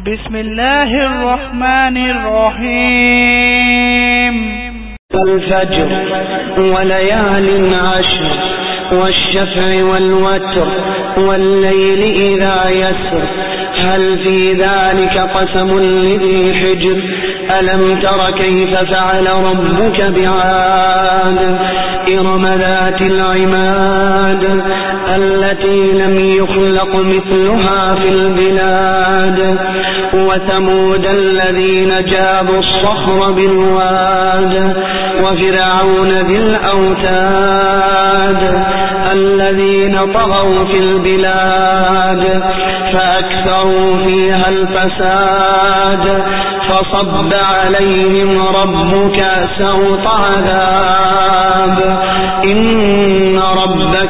بسم الله الرحمن الرحيم. الفجر وليال عشر والشفع والوتر والليل إذا يسر هل في ذلك قسم لذي حجر ألم تر كيف فعل ربك بعاد إرم ذات العماد التي لم يخلق مثلها في البلاد وثمود الذين جابوا الصخر بالواد وفرعون ذي الأوتاد الذين طغوا في البلاد فأكثروا فيها الفساد فصب عليهم ربك سوط عذاب إن ربك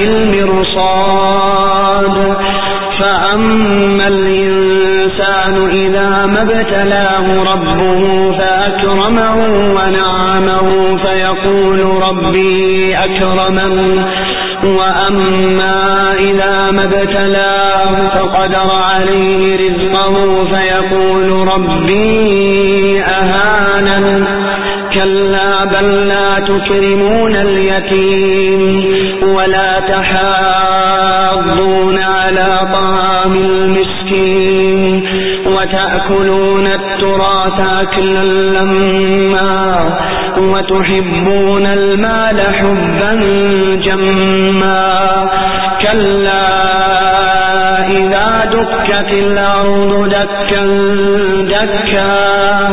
لبالمرصاد فأما الإنسان إذا ما ابتلاه ربه فأكرمه ونعمه فيقول ربي أكرمن وأما إذا ما ابتلاه فقدر عليه رزقه فيقول ربي أهانن كلا بل لا تكرمون اليتيم ولا تحاضون على طعام المسكين وتأكلون التراث أكلا لما وتحبون المال حبا جما كلا إذا دكت الأرض دكا دكا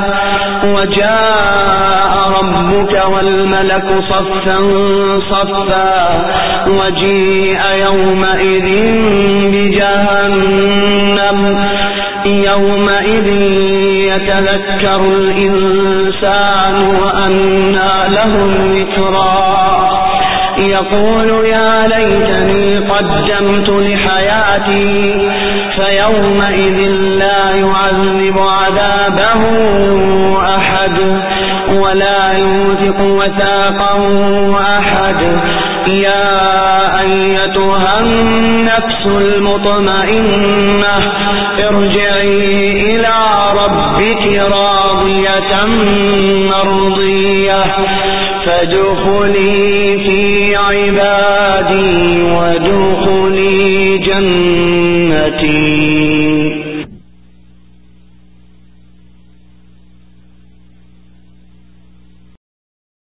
وجاء ربك والملك صفا صفا وجيء يومئذ بجهنم يومئذ يتذكر الإنسان وأنى له الذكرى يقول يا ليتني قدمت لحياتي فيومئذ لا يعذب عذابه أحد ولا يوثق وثاقه أحد يا أيتها النفس المطمئنة ارجعي إلى ربك راضية مرضية فادخلي في عبادي